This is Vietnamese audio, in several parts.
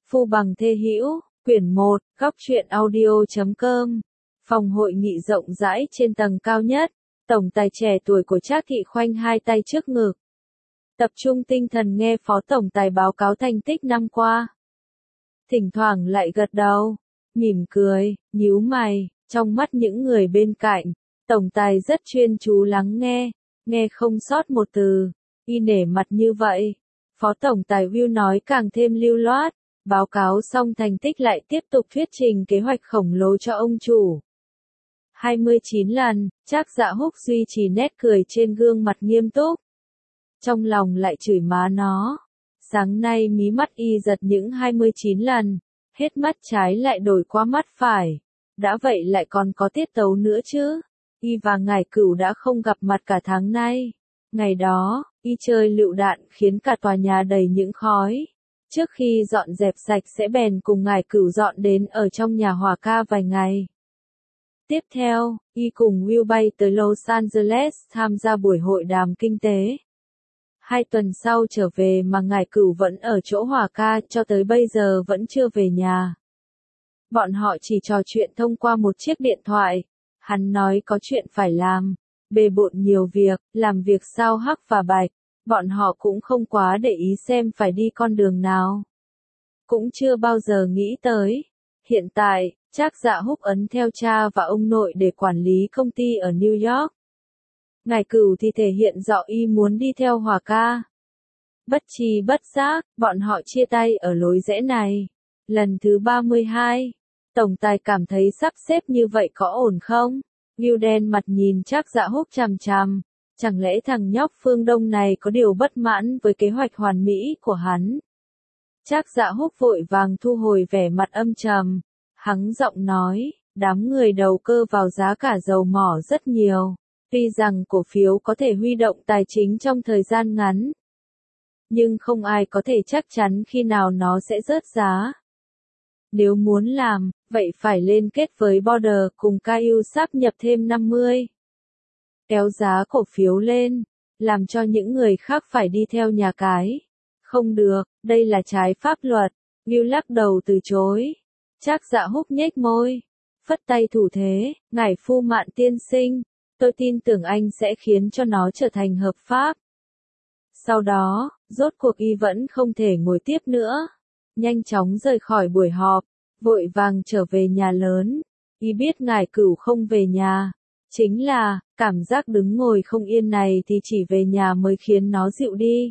Phu Bằng Thê Hữu, quyển 1, góc truyện audio.com. Phòng hội nghị rộng rãi trên tầng cao nhất, tổng tài trẻ tuổi của Trác Thị khoanh hai tay trước ngực. Tập trung tinh thần nghe phó tổng tài báo cáo thành tích năm qua. Thỉnh thoảng lại gật đầu, mỉm cười, nhíu mày, trong mắt những người bên cạnh, tổng tài rất chuyên chú lắng nghe không sót một từ, y nể mặt như vậy. Phó tổng tài Will nói càng thêm lưu loát, báo cáo xong thành tích lại tiếp tục thuyết trình kế hoạch khổng lồ cho ông chủ. 29 lần, Trác Dạ Húc duy trì nét cười trên gương mặt nghiêm túc. Trong lòng lại chửi má nó. Sáng nay mí mắt y giật những 29 lần, hết mắt trái lại đổi qua mắt phải. Đã vậy lại còn có tiết tấu nữa chứ. Y và Ngải Cửu đã không gặp mặt cả tháng nay. Ngày đó, y chơi lựu đạn khiến cả tòa nhà đầy những khói. Trước khi dọn dẹp sạch sẽ bèn cùng Ngải Cửu dọn đến ở trong nhà hòa ca vài ngày. Tiếp theo, y cùng Will bay tới Los Angeles tham gia buổi hội đàm kinh tế. 2 tuần sau trở về mà Ngải Cửu vẫn ở chỗ hòa ca cho tới bây giờ vẫn chưa về nhà. Bọn họ chỉ trò chuyện thông qua một chiếc điện thoại. Hắn nói có chuyện phải làm, bề bộn nhiều việc, làm việc sao hắc và bạch. Bọn họ cũng không quá để ý xem phải đi con đường nào. Cũng chưa bao giờ nghĩ tới. Hiện tại, Trác Dạ Húc ấn theo cha và ông nội để quản lý công ty ở New York. Ngải Cửu thì thể hiện rõ y muốn đi theo hòa ca. Bất tri bất giác, bọn họ chia tay ở lối rẽ này. Lần thứ 32, tổng tài cảm thấy sắp xếp như vậy có ổn không? Will đen mặt nhìn Trác Dạ Húc chằm chằm. Chẳng lẽ thằng nhóc phương Đông này có điều bất mãn với kế hoạch hoàn mỹ của hắn? Trác Dạ Húc vội vàng thu hồi vẻ mặt âm trầm. Hắng giọng nói, đám người đầu cơ vào giá cả dầu mỏ rất nhiều. Tuy rằng cổ phiếu có thể huy động tài chính trong thời gian ngắn, nhưng không ai có thể chắc chắn khi nào nó sẽ rớt giá. Nếu muốn làm, vậy phải liên kết với Border cùng Caillou sáp nhập thêm 50. Kéo giá cổ phiếu lên, làm cho những người khác phải đi theo nhà cái. Không được, đây là trái pháp luật. Will lắc đầu từ chối. Trác Dạ Húc nhếch môi, phất tay thủ thế, Ngải Phu Mạn tiên sinh, tôi tin tưởng anh sẽ khiến cho nó trở thành hợp pháp. Sau đó, rốt cuộc y vẫn không thể ngồi tiếp nữa. Nhanh chóng rời khỏi buổi họp, vội vàng trở về nhà lớn. Y biết Ngải Cửu không về nhà. Chính là, cảm giác đứng ngồi không yên này thì chỉ về nhà mới khiến nó dịu đi.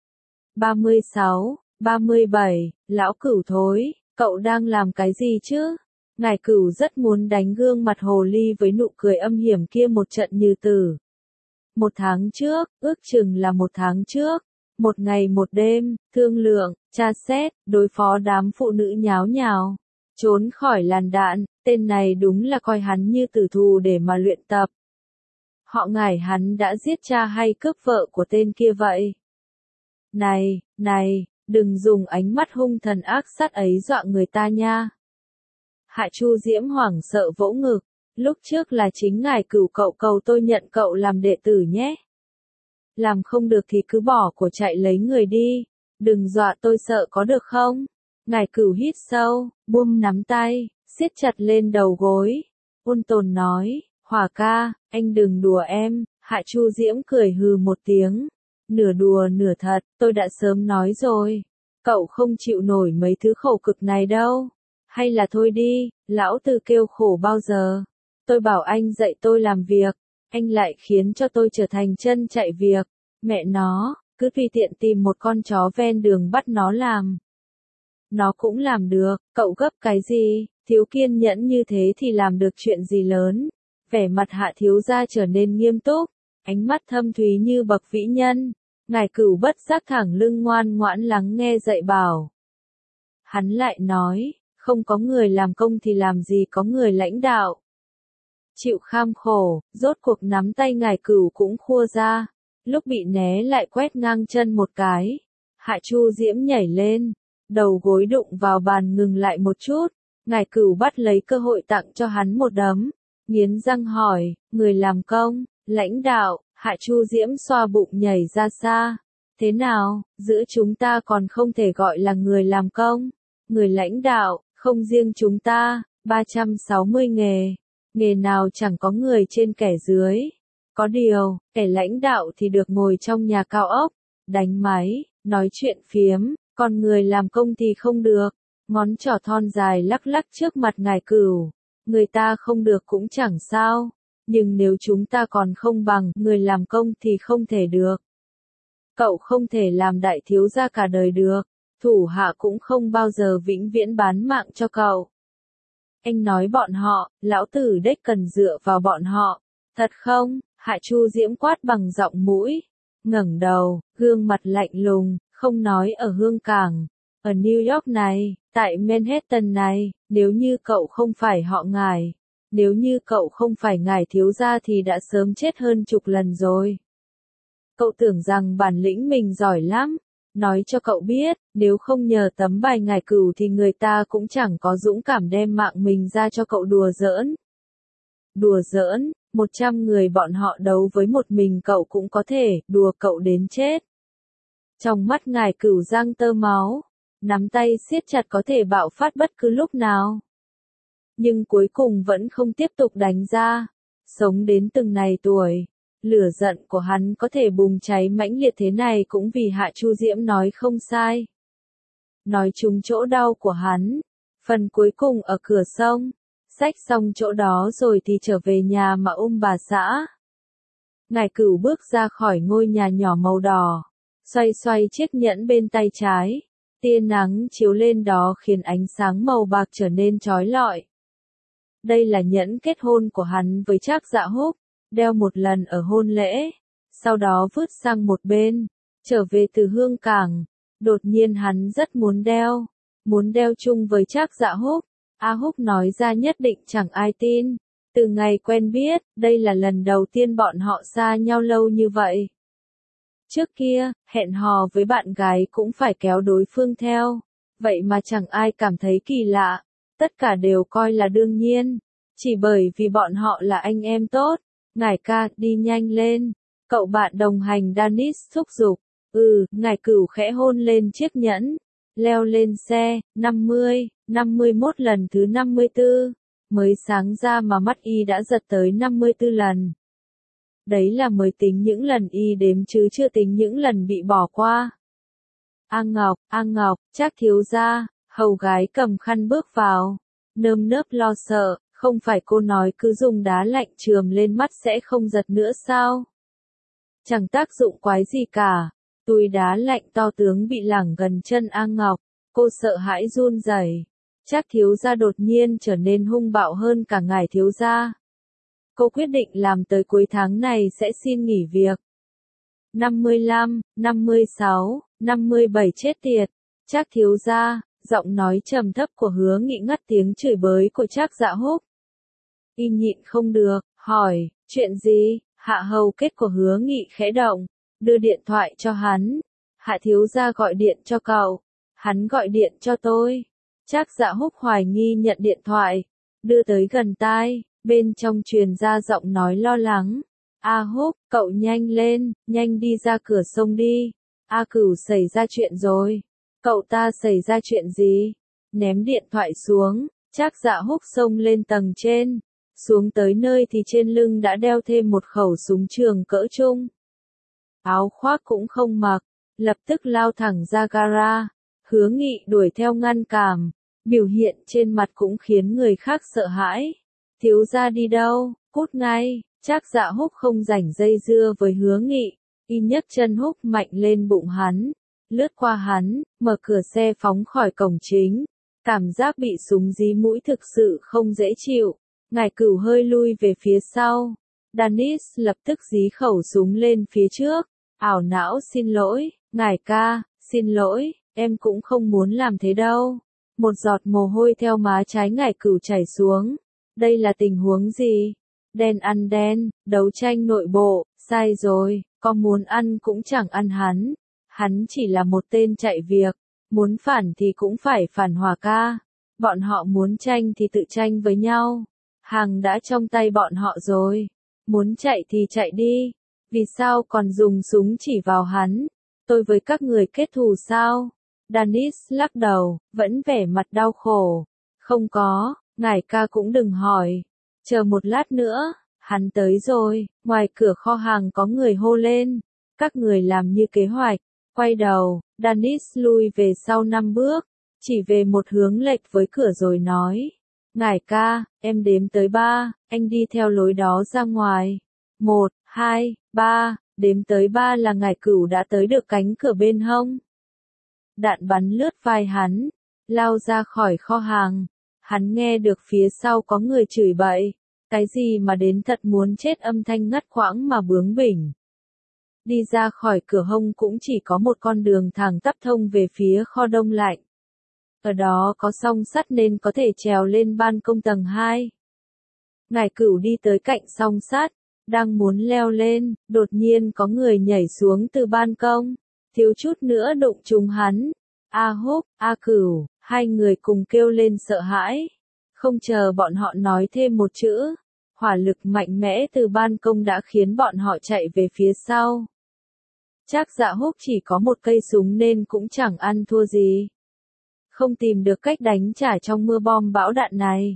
36, 37, lão Cửu thối, cậu đang làm cái gì chứ? Ngải Cửu rất muốn đánh gương mặt hồ ly với nụ cười âm hiểm kia một trận như tử. 1 tháng trước, ước chừng là 1 tháng trước, 1 ngày 1 đêm, thương lượng, tra xét, đối phó đám phụ nữ nháo nhào, trốn khỏi làn đạn, tên này đúng là coi hắn như tử thù để mà luyện tập. Họ ngải hắn đã giết cha hay cướp vợ của tên kia vậy? Này, đừng dùng ánh mắt hung thần ác sát ấy dọa người ta nha. Hạ Chu Diễm hoảng sợ vỗ ngực, lúc trước là chính Ngải Cửu cậu cầu tôi nhận cậu làm đệ tử nhé. Làm không được thì cứ bỏ của chạy lấy người đi, đừng dọa tôi sợ có được không? Ngải Cửu hít sâu, buông nắm tay, siết chặt lên đầu gối. Ôn tồn nói, Hòa ca, anh đừng đùa em. Hạ Chu Diễm cười hừ một tiếng. Nửa đùa nửa thật, tôi đã sớm nói rồi. Cậu không chịu nổi mấy thứ khổ cực này đâu. Hay là thôi đi, lão tử kêu khổ bao giờ. Tôi bảo anh dạy tôi làm việc, anh lại khiến cho tôi trở thành chân chạy việc. Mẹ nó, cứ tùy tiện tìm một con chó ven đường bắt nó làm. Nó cũng làm được, cậu gấp cái gì, thiếu kiên nhẫn như thế thì làm được chuyện gì lớn. Vẻ mặt Hạ thiếu gia trở nên nghiêm túc, ánh mắt thâm thúy như bậc vĩ nhân. Ngải Cửu bất giác thẳng lưng ngoan ngoãn lắng nghe dạy bảo. Hắn lại nói, không có người làm công thì làm gì có người lãnh đạo. Chịu kham khổ, rốt cuộc nắm tay Ngải Cửu cũng khua ra. Lúc bị né lại quét ngang chân một cái. Hạ Chu Diễm nhảy lên, đầu gối đụng vào bàn ngừng lại một chút. Ngải Cửu bắt lấy cơ hội tặng cho hắn một đấm. Nghiến răng hỏi, người làm công, lãnh đạo. Hạ Chu Diễm xoa bụng nhảy ra xa. Thế nào, giữa chúng ta còn không thể gọi là người làm công. Người lãnh đạo, không riêng chúng ta, 360 nghề. Nghề nào chẳng có người trên kẻ dưới. Có điều, kẻ lãnh đạo thì được ngồi trong nhà cao ốc, đánh máy, nói chuyện phiếm, còn người làm công thì không được. Ngón trỏ thon dài lắc lắc trước mặt ngài Cửu. Người ta không được cũng chẳng sao. Nhưng nếu chúng ta còn không bằng người làm công thì không thể được. Cậu không thể làm đại thiếu gia cả đời được. Thủ hạ cũng không bao giờ vĩnh viễn bán mạng cho cậu. Anh nói bọn họ, lão tử đếch cần dựa vào bọn họ. Thật không? Hạ Chu Diễm quát bằng giọng mũi. Ngẩng đầu, gương mặt lạnh lùng, không nói ở Hương Cảng. Ở New York này, tại Manhattan này, nếu như cậu không phải họ ngài. Nếu như cậu không phải ngài thiếu gia thì đã sớm chết hơn chục lần rồi. Cậu tưởng rằng bản lĩnh mình giỏi lắm. Nói cho cậu biết, nếu không nhờ tấm bài ngài Cửu thì người ta cũng chẳng có dũng cảm đem mạng mình ra cho cậu đùa giỡn. Đùa giỡn, 100 người bọn họ đấu với một mình cậu cũng có thể đùa cậu đến chết. Trong mắt ngài Cửu giăng tơ máu, nắm tay siết chặt có thể bạo phát bất cứ lúc nào. Nhưng cuối cùng vẫn không tiếp tục đánh ra. Sống đến từng này tuổi, lửa giận của hắn có thể bùng cháy mãnh liệt thế này cũng vì Hạ Chu Diễm nói không sai. Nói trúng chỗ đau của hắn. Phần cuối cùng ở cửa sông. Xách xong chỗ đó rồi thì trở về nhà mà bà xã. Ngài Cửu bước ra khỏi ngôi nhà nhỏ màu đỏ. Xoay xoay chiếc nhẫn bên tay trái. Tia nắng chiếu lên đó khiến ánh sáng màu bạc trở nên chói lọi. Đây là nhẫn kết hôn của hắn với Trác Dạ Húc. Đeo một lần ở hôn lễ, sau đó vứt sang một bên, trở về từ Hương Cảng. Đột nhiên hắn rất muốn đeo chung với Trác Dạ Húc. A Húc nói ra nhất định chẳng ai tin. Từ ngày quen biết, đây là lần đầu tiên bọn họ xa nhau lâu như vậy. Trước kia, hẹn hò với bạn gái cũng phải kéo đối phương theo. Vậy mà chẳng ai cảm thấy kỳ lạ. Tất cả đều coi là đương nhiên. Chỉ bởi vì bọn họ là anh em tốt. Ngài ca, đi nhanh lên. Cậu bạn đồng hành Danis thúc giục. Ngài Cửu khẽ hôn lên chiếc nhẫn. Leo lên xe, 51 lần thứ 54. Mới sáng ra mà mắt y đã giật tới 54 lần. Đấy là mới tính những lần y đếm chứ chưa tính những lần bị bỏ qua. A Ngọc, Trác thiếu gia, hầu gái cầm khăn bước vào. Nơm nớp lo sợ. Không phải cô nói cứ dùng đá lạnh chườm lên mắt sẽ không giật nữa sao? Chẳng tác dụng quái gì cả. Túi đá lạnh to tướng bị lẳng gần chân A Ngọc. Cô sợ hãi run rẩy. Trác thiếu gia đột nhiên trở nên hung bạo hơn cả ngài thiếu gia. Cô quyết định làm tới cuối tháng này sẽ xin nghỉ việc. 55, 56, 57 chết tiệt. Trác thiếu gia, giọng nói trầm thấp của Hứa Nghị ngắt tiếng chửi bới của Trác Dạ Húc. Y nhịn không được, hỏi, chuyện gì? Hạ hầu kết của Hứa Nghị khẽ động, đưa điện thoại cho hắn. Hạ thiếu gia gọi điện cho cậu. Hắn gọi điện cho tôi. Trác Dạ Húc hoài nghi nhận điện thoại, đưa tới gần tai, bên trong truyền ra giọng nói lo lắng. A Húc, cậu nhanh lên, nhanh đi ra cửa sông đi. A Cửu xảy ra chuyện rồi. Cậu ta xảy ra chuyện gì? Ném điện thoại xuống, Trác Dạ Húc xông lên tầng trên. Xuống tới nơi thì trên lưng đã đeo thêm một khẩu súng trường cỡ trung. Áo khoác cũng không mặc, lập tức lao thẳng ra gara. Hứa Nghị đuổi theo ngăn cản, biểu hiện trên mặt cũng khiến người khác sợ hãi. Thiếu gia đi đâu, cút ngay. Trác Dạ Húc không rảnh dây dưa với Hứa Nghị, y nhấc chân húc mạnh lên bụng hắn, lướt qua hắn, mở cửa xe phóng khỏi cổng chính. Cảm giác bị súng dí mũi thực sự không dễ chịu. Ngài Cửu hơi lui về phía sau. Danis lập tức dí khẩu súng lên phía trước. Ảo não xin lỗi, ngài ca, xin lỗi, em cũng không muốn làm thế đâu. Một giọt mồ hôi theo má trái ngài Cửu chảy xuống. Đây là tình huống gì? Đen ăn đen, đấu tranh nội bộ, sai rồi, có muốn ăn cũng chẳng ăn hắn. Hắn chỉ là một tên chạy việc, muốn phản thì cũng phải phản hòa ca. Bọn họ muốn tranh thì tự tranh với nhau. Hàng đã trong tay bọn họ rồi. Muốn chạy thì chạy đi. Vì sao còn dùng súng chỉ vào hắn? Tôi với các người kết thù sao? Danis lắc đầu, vẫn vẻ mặt đau khổ. Không có, ngài ca cũng đừng hỏi. Chờ một lát nữa, hắn tới rồi. Ngoài cửa kho hàng có người hô lên. Các người làm như kế hoạch. Quay đầu, Danis lui về sau 5 bước. Chỉ về một hướng lệch với cửa rồi nói. Ngài ca, em đếm tới 3, anh đi theo lối đó ra ngoài. 1, 2, 3, đếm tới 3 là ngải cửu đã tới được cánh cửa bên hông. Đạn bắn lướt vai hắn, lao ra khỏi kho hàng. Hắn nghe được phía sau có người chửi bậy. Cái gì mà đến thật muốn chết, âm thanh ngắt quãng mà bướng bỉnh. Đi ra khỏi cửa hông cũng chỉ có một con đường thẳng tắp thông về phía kho đông lạnh. Ở đó có song sắt nên có thể trèo lên ban công tầng 2. Ngải cửu đi tới cạnh song sắt, đang muốn leo lên, đột nhiên có người nhảy xuống từ ban công, thiếu chút nữa đụng trúng hắn. A Húc, A Cửu, hai người cùng kêu lên sợ hãi. Không chờ bọn họ nói thêm một chữ, hỏa lực mạnh mẽ từ ban công đã khiến bọn họ chạy về phía sau. Trác Dạ Húc chỉ có một cây súng nên cũng chẳng ăn thua gì. Không tìm được cách đánh trả trong mưa bom bão đạn này.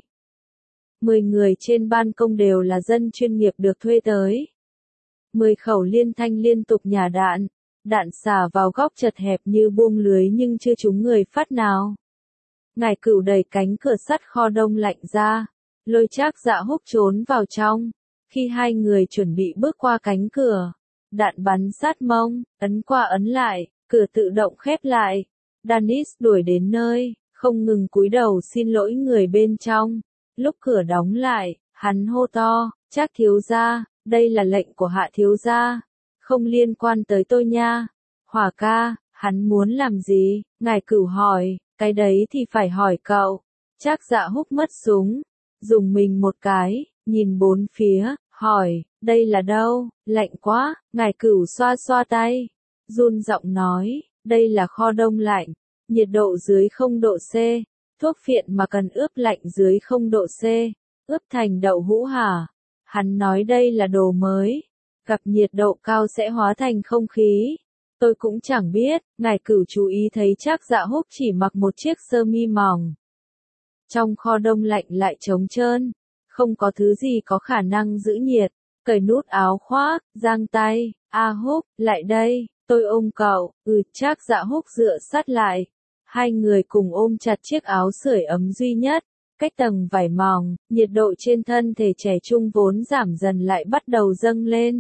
10 người trên ban công đều là dân chuyên nghiệp được thuê tới. 10 khẩu liên thanh liên tục nhả đạn. Đạn xả vào góc chật hẹp như buông lưới nhưng chưa trúng người phát nào. Ngải Cửu đẩy cánh cửa sắt kho đông lạnh ra, lôi Trác Dạ Húc trốn vào trong. Khi hai người chuẩn bị bước qua cánh cửa, đạn bắn sát mông, ấn qua ấn lại, cửa tự động khép lại. Danis đuổi đến nơi, không ngừng cúi đầu xin lỗi người bên trong. Lúc cửa đóng lại, hắn hô to, Trác thiếu gia, đây là lệnh của Hạ thiếu gia, không liên quan tới tôi nha. Hỏa ca, hắn muốn làm gì? Ngải Cửu hỏi, cái đấy thì phải hỏi cậu. Trác Dạ Húc mất súng, dùng mình một cái, nhìn bốn phía, hỏi, đây là đâu? Lạnh quá. Ngải Cửu xoa xoa tay, run giọng nói, đây là kho đông lạnh, nhiệt độ dưới 0 độ C, thuốc phiện mà cần ướp lạnh dưới 0 độ C, ướp thành đậu hũ hả? Hắn nói đây là đồ mới, gặp nhiệt độ cao sẽ hóa thành không khí. Tôi cũng chẳng biết. Ngải Cửu chú ý thấy Trác Dạ Húc chỉ mặc một chiếc sơ mi mỏng. Trong kho đông lạnh lại trống trơn, không có thứ gì có khả năng giữ nhiệt. Cởi nút áo khoác, giang tay, A Húc, lại đây, tôi ôm cậu. Trác Dạ Húc dựa sát lại. Hai người cùng ôm chặt chiếc áo sưởi ấm duy nhất. Cách tầng vải mỏng, nhiệt độ trên thân thể trẻ trung vốn giảm dần lại bắt đầu dâng lên.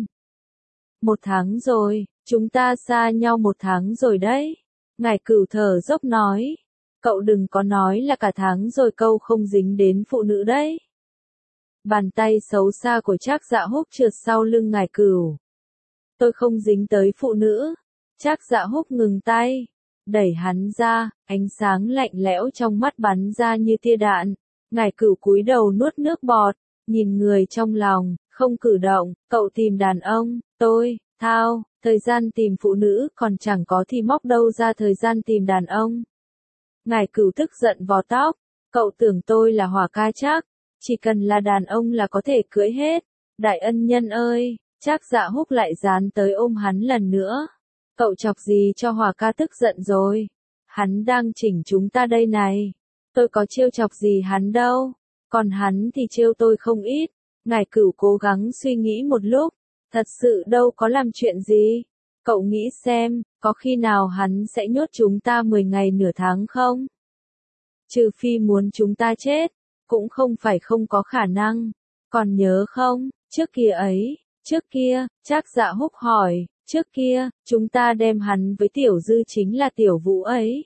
1 tháng rồi, chúng ta xa nhau 1 tháng rồi đấy. Ngải Cửu thở dốc nói. Cậu đừng có nói là cả tháng rồi, câu không dính đến phụ nữ đấy. Bàn tay xấu xa của Trác Dạ Húc trượt sau lưng Ngải Cửu. Tôi không dính tới phụ nữ. Trác Dạ Húc ngừng tay, đẩy hắn ra, ánh sáng lạnh lẽo trong mắt bắn ra như tia đạn. Ngải Cửu cúi đầu nuốt nước bọt, nhìn người trong lòng, không cử động. Cậu tìm đàn ông, tôi, thao, thời gian tìm phụ nữ còn chẳng có thì móc đâu ra thời gian tìm đàn ông. Ngải Cửu tức giận vò tóc, cậu tưởng tôi là Hỏa ca chắc, chỉ cần là đàn ông là có thể cưỡi hết. Đại ân nhân ơi. Trác Dạ Húc lại dán tới ôm hắn lần nữa. Cậu chọc gì cho Hỏa ca tức giận rồi? Hắn đang chỉnh chúng ta đây này. Tôi có trêu chọc gì hắn đâu. Còn hắn thì trêu tôi không ít. Ngải Cửu cố gắng suy nghĩ một lúc. Thật sự đâu có làm chuyện gì. Cậu nghĩ xem, có khi nào hắn sẽ nhốt chúng ta 10 ngày nửa tháng không? Trừ phi muốn chúng ta chết, cũng không phải không có khả năng. Còn nhớ không, trước kia, Trác Dạ Húc hỏi, trước kia, chúng ta đem hắn với Tiểu Dư chính là Tiểu Vũ ấy.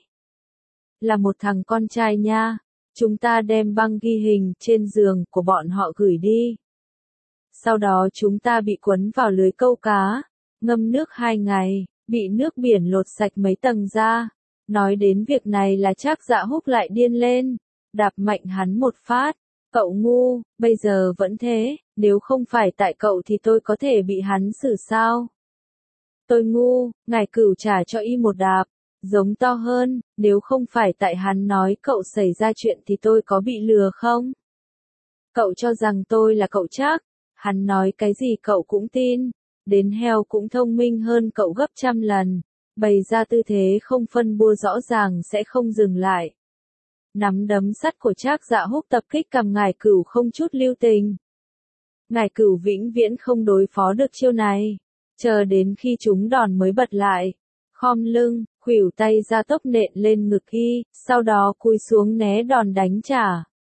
Là một thằng con trai nha. Chúng ta đem băng ghi hình trên giường của bọn họ gửi đi. Sau đó chúng ta bị quấn vào lưới câu cá, ngâm nước 2 ngày, bị nước biển lột sạch mấy tầng da. Nói đến việc này là Trác Dạ Húc lại điên lên, đạp mạnh hắn một phát. Cậu ngu, bây giờ vẫn thế, nếu không phải tại cậu thì tôi có thể bị hắn xử sao? Tôi ngu. Ngải Cửu trả cho y một đạp, giống to hơn, nếu không phải tại hắn nói cậu xảy ra chuyện thì tôi có bị lừa không? Cậu cho rằng tôi là cậu chắc, hắn nói cái gì cậu cũng tin, đến heo cũng thông minh hơn cậu gấp trăm lần. Bày ra tư thế không phân bua rõ ràng sẽ không dừng lại. Nắm đấm sắt của Trác Dạ Húc tập kích cằm Ngải Cửu không chút lưu tình. Ngải Cửu vĩnh viễn không đối phó được chiêu này, chờ đến khi chúng đòn mới bật lại. Khom lưng, khuỷu tay ra tốc nện lên ngực y, sau đó cúi xuống né đòn đánh trả.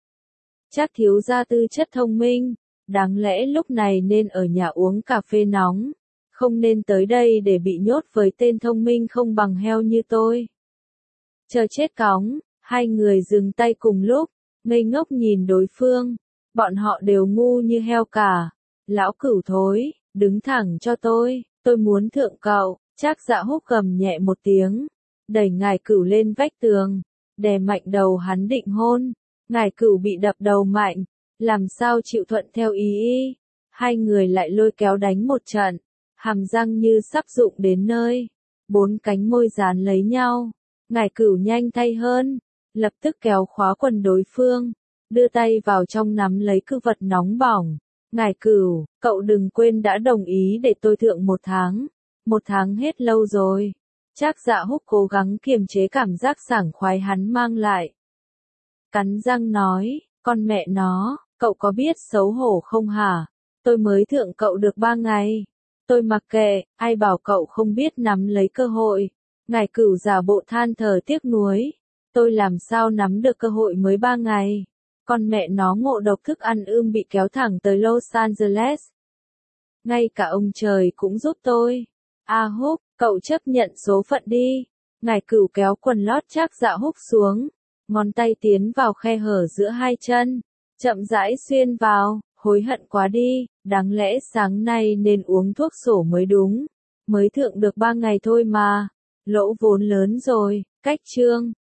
Trác thiếu gia tư chất thông minh, đáng lẽ lúc này nên ở nhà uống cà phê nóng, không nên tới đây để bị nhốt với tên thông minh không bằng heo như tôi. Chờ chết cóng, hai người dừng tay cùng lúc, ngây ngốc nhìn đối phương, bọn họ đều ngu như heo cả. Lão Cửu thối, đứng thẳng cho tôi muốn thượng cậu. Trác Dạ Húc gầm nhẹ một tiếng, đẩy Ngải Cửu lên vách tường, đè mạnh đầu hắn định hôn. Ngải Cửu bị đập đầu mạnh, làm sao chịu thuận theo ý y. Hai người lại lôi kéo đánh một trận, hàm răng như sắp rụng đến nơi, bốn cánh môi dán lấy nhau. Ngải Cửu nhanh tay hơn, lập tức kéo khóa quần đối phương, đưa tay vào trong nắm lấy cự vật nóng bỏng. Ngải Cửu, cậu đừng quên đã đồng ý để tôi thượng 1 tháng. 1 tháng hết lâu rồi. Trác Dạ Húc cố gắng kiềm chế cảm giác sảng khoái hắn mang lại. Cắn răng nói, con mẹ nó, cậu có biết xấu hổ không hả? Tôi mới thượng cậu được 3 ngày. Tôi mặc kệ, ai bảo cậu không biết nắm lấy cơ hội. Ngải Cửu giả bộ than thở tiếc nuối. Tôi làm sao nắm được cơ hội mới 3 ngày. Con mẹ nó ngộ độc thức ăn bị kéo thẳng tới Los Angeles. Ngay cả ông trời cũng giúp tôi. Húc, cậu chấp nhận số phận đi. Ngải Cửu kéo quần lót Trác Dạ Húc xuống, ngón tay tiến vào khe hở giữa hai chân, chậm rãi xuyên vào. Hối hận quá đi, đáng lẽ sáng nay nên uống thuốc sổ mới đúng. Mới thượng được 3 ngày thôi mà. Lỗ vốn lớn rồi. Cách chương